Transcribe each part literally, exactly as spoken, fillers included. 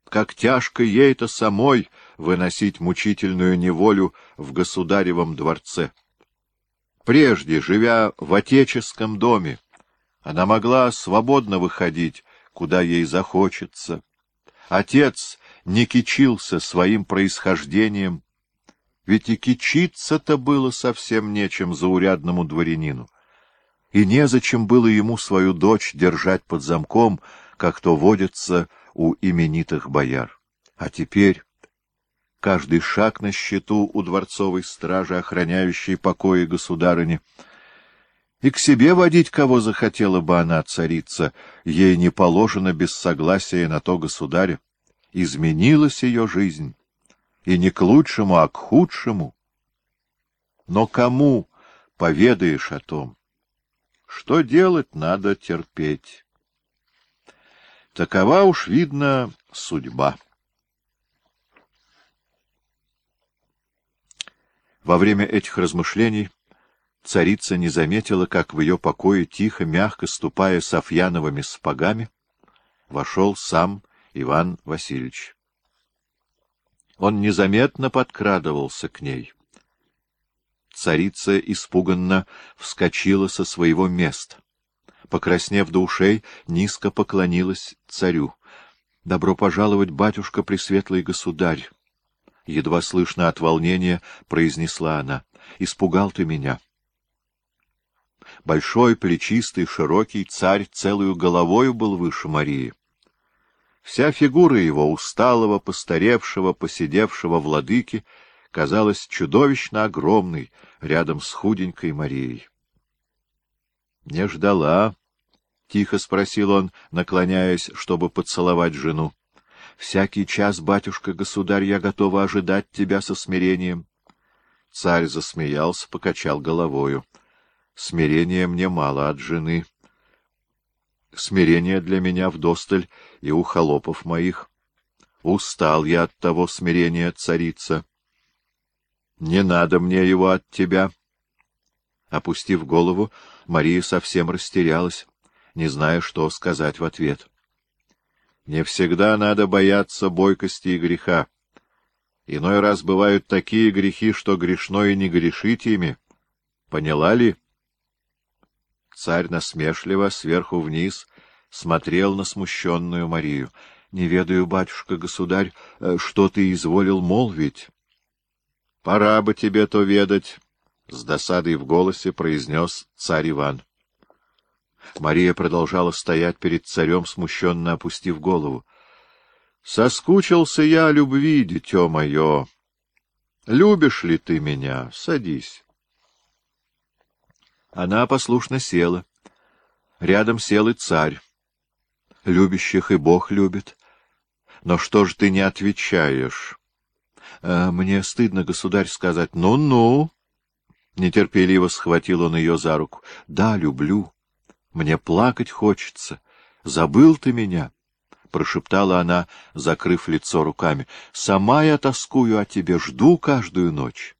как тяжко ей-то самой выносить мучительную неволю в государевом дворце. Прежде, живя в отеческом доме, она могла свободно выходить, куда ей захочется. Отец не кичился своим происхождением, ведь и кичиться-то было совсем нечем заурядному дворянину, и незачем было ему свою дочь держать под замком, как то водится у именитых бояр. А теперь каждый шаг на счету у дворцовой стражи, охраняющей покои государыни, и к себе водить, кого захотела бы она, царица, ей не положено без согласия на то государя. Изменилась ее жизнь, и не к лучшему, а к худшему. Но кому поведаешь о том? Что делать, надо терпеть. Такова уж, видно, судьба. Во время этих размышлений царица не заметила, как в ее покое, тихо, мягко ступая софьяновыми сапогами, вошел сам Иван Васильевич. Он незаметно подкрадывался к ней. Царица испуганно вскочила со своего места. Покраснев до ушей, низко поклонилась царю. — Добро пожаловать, батюшка, пресветлый государь! — едва слышно от волнения произнесла она. — Испугал ты меня. Большой, плечистый, широкий царь целую головою был выше Марии. Вся фигура его, усталого, постаревшего, поседевшего владыки, казалась чудовищно огромной рядом с худенькой Марией. — Не ждала? — тихо спросил он, наклоняясь, чтобы поцеловать жену. — Всякий час, батюшка-государь, я готова ожидать тебя со смирением. Царь засмеялся, покачал головою. — Смирения мне мало от жены. Смирение для меня вдосталь и у холопов моих. Устал я от того смирения, царица. Не надо мне его от тебя. Опустив голову, Мария совсем растерялась, не зная, что сказать в ответ. Не всегда надо бояться бойкости и греха. Иной раз бывают такие грехи, что грешно и не грешить ими. Поняла ли? Царь насмешливо, сверху вниз, смотрел на смущенную Марию. — Не ведаю, батюшка-государь, что ты изволил молвить. — Пора бы тебе то ведать, — с досадой в голосе произнес царь Иван. Мария продолжала стоять перед царем, смущенно опустив голову. — Соскучился я о любви, дитё мое. Любишь ли ты меня? Садись. Она послушно села. Рядом сел и царь. Любящих и Бог любит. Но что ж ты не отвечаешь? А, мне стыдно, государь, сказать. Ну-ну. Нетерпеливо схватил он ее за руку. Да, люблю. Мне плакать хочется. Забыл ты меня? Прошептала она, закрыв лицо руками. Сама я тоскую о тебе, жду каждую ночь.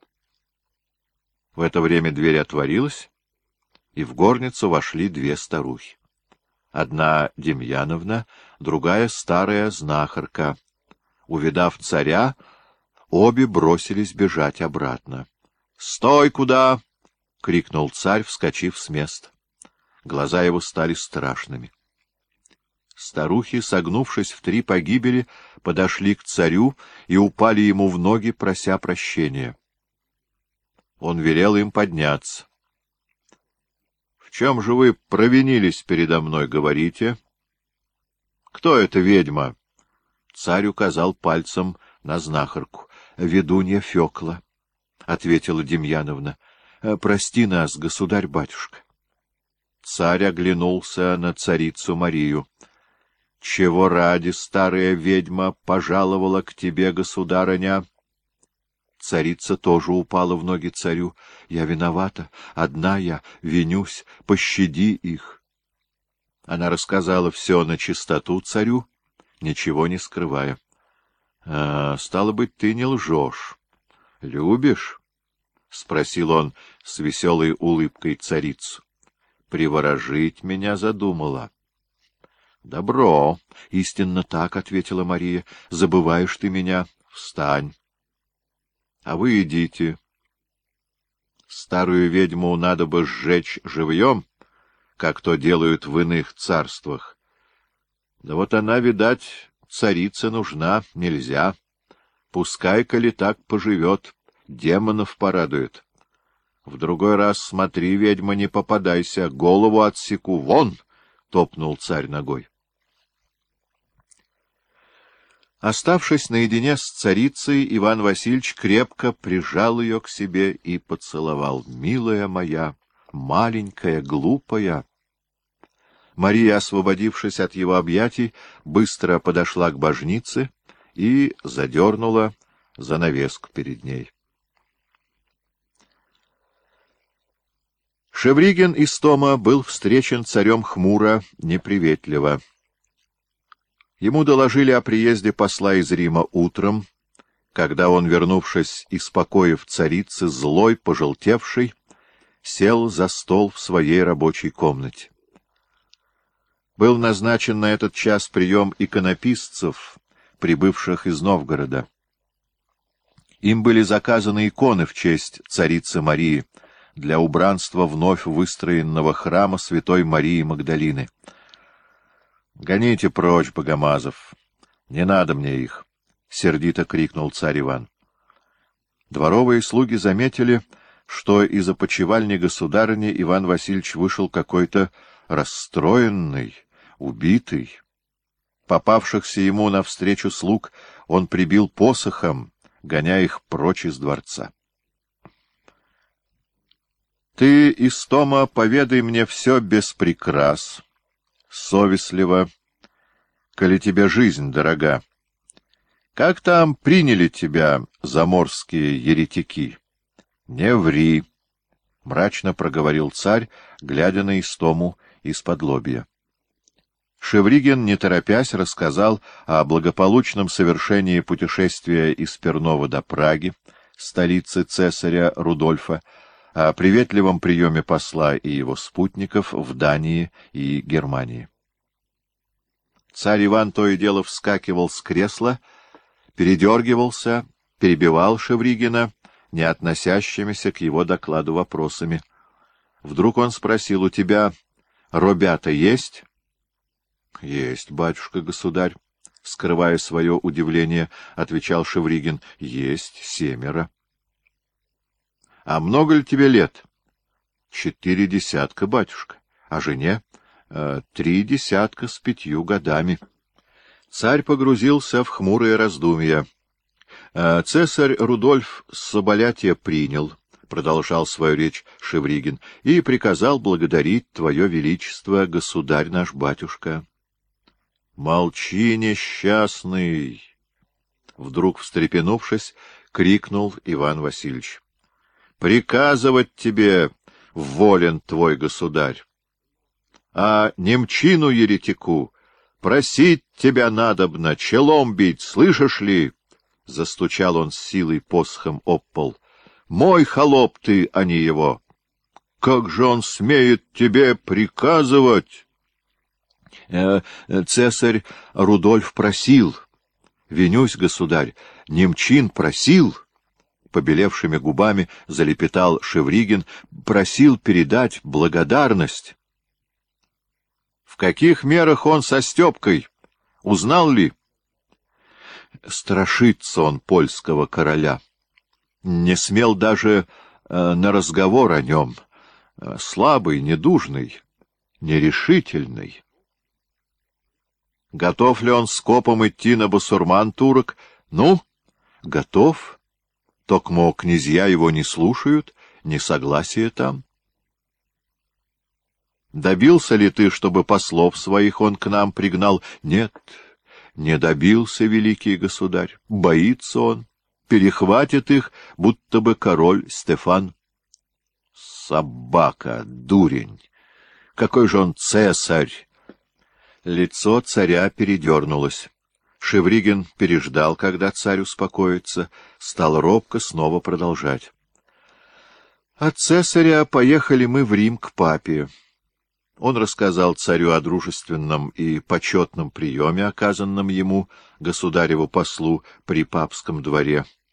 В это время дверь отворилась, и в горницу вошли две старухи. Одна Демьяновна, другая старая знахарка. Увидав царя, обе бросились бежать обратно. — Стой куда! — крикнул царь, вскочив с места. Глаза его стали страшными. Старухи, согнувшись в три погибели, подошли к царю и упали ему в ноги, прося прощения. Он велел им подняться. — В чем же вы провинились передо мной, говорите? — Кто эта ведьма? Царь указал пальцем на знахарку. — Ведунья Фёкла, — ответила Демьяновна. — Прости нас, государь-батюшка. Царь оглянулся на царицу Марию. — Чего ради старая ведьма пожаловала к тебе, государыня? Царица тоже упала в ноги царю. — Я виновата, одна я, винюсь, пощади их. Она рассказала все на чистоту царю, ничего не скрывая. — А, стало быть, ты не лжешь. — Любишь? — спросил он с веселой улыбкой царицу. — Приворожить меня задумала. — Добро, истинно так, — ответила Мария. — Забываешь ты меня? Встань. А вы идите. Старую ведьму надо бы сжечь живьем, как то делают в иных царствах. Да вот она, видать, царица нужна, нельзя. Пускай, коли так поживет, демонов порадует. В другой раз смотри, ведьма, не попадайся, голову отсеку, вон! — топнул царь ногой. Оставшись наедине с царицей, Иван Васильевич крепко прижал ее к себе и поцеловал. — Милая моя, маленькая, глупая! Мария, освободившись от его объятий, быстро подошла к божнице и задернула занавеску перед ней. Шевригин из Тома был встречен царем хмуро, неприветливо. Ему доложили о приезде посла из Рима утром, когда он, вернувшись из покоев царицы, злой, пожелтевший, сел за стол в своей рабочей комнате. Был назначен на этот час прием иконописцев, прибывших из Новгорода. Им были заказаны иконы в честь царицы Марии для убранства вновь выстроенного храма святой Марии Магдалины. — Гоните прочь, богомазов! Не надо мне их! — сердито крикнул царь Иван. Дворовые слуги заметили, что из опочивальни государыни Иван Васильевич вышел какой-то расстроенный, убитый. Попавшихся ему навстречу слуг он прибил посохом, гоня их прочь из дворца. — Ты, Истома, поведай мне все без прикрас, совестливо, коли тебе жизнь дорога. Как там приняли тебя заморские еретики? — Не ври, — мрачно проговорил царь, глядя на Истому из-под лобья. Шевригин, не торопясь, рассказал о благополучном совершении путешествия из Пернова до Праги, столицы цесаря Рудольфа, о приветливом приеме посла и его спутников в Дании и Германии. Царь Иван то и дело вскакивал с кресла, передергивался, перебивал Шевригина, не относящимися к его докладу вопросами. Вдруг он спросил: — У тебя робята есть? — Есть, батюшка-государь, — скрывая свое удивление, отвечал Шевригин. — Есть семеро. — А много ли тебе лет? — Четыре десятка, батюшка. — А жене? Э, — Три десятка с пятью годами. Царь погрузился в хмурые раздумья. Э, Цесарь Рудольф соболятия принял, — продолжал свою речь Шевригин, — и приказал благодарить твое величество, государь наш батюшка. — Молчи, несчастный! — вдруг встрепенувшись, крикнул Иван Васильевич. — Приказывать тебе волен твой государь, а немчину еретику просить тебя надобно, челом бить, слышишь ли? — застучал он с силой посохом об пол. — Мой холоп ты, а не его! Как же он смеет тебе приказывать? Э, Цесарь Рудольф просил, винюсь, государь, немчин просил, побелевшими губами залепетал Шевригин, просил передать благодарность. В каких мерах он со Степкой? Узнал ли? Страшится он польского короля. Не смел даже э, на разговор о нем. Слабый, недужный, нерешительный. Готов ли он скопом идти на басурман турок? Ну, готов. Токмо князья его не слушают, несогласие там. Добился ли ты, чтобы послов своих он к нам пригнал? Нет, не добился, великий государь. Боится он, перехватит их, будто бы король Стефан. Собака, дурень! Какой же он цесарь! Лицо царя передернулось. Шевригин переждал, когда царь успокоится, стал робко снова продолжать. От цесаря поехали мы в Рим к папе. Он рассказал царю о дружественном и почетном приеме, оказанном ему, государеву послу, при папском дворе,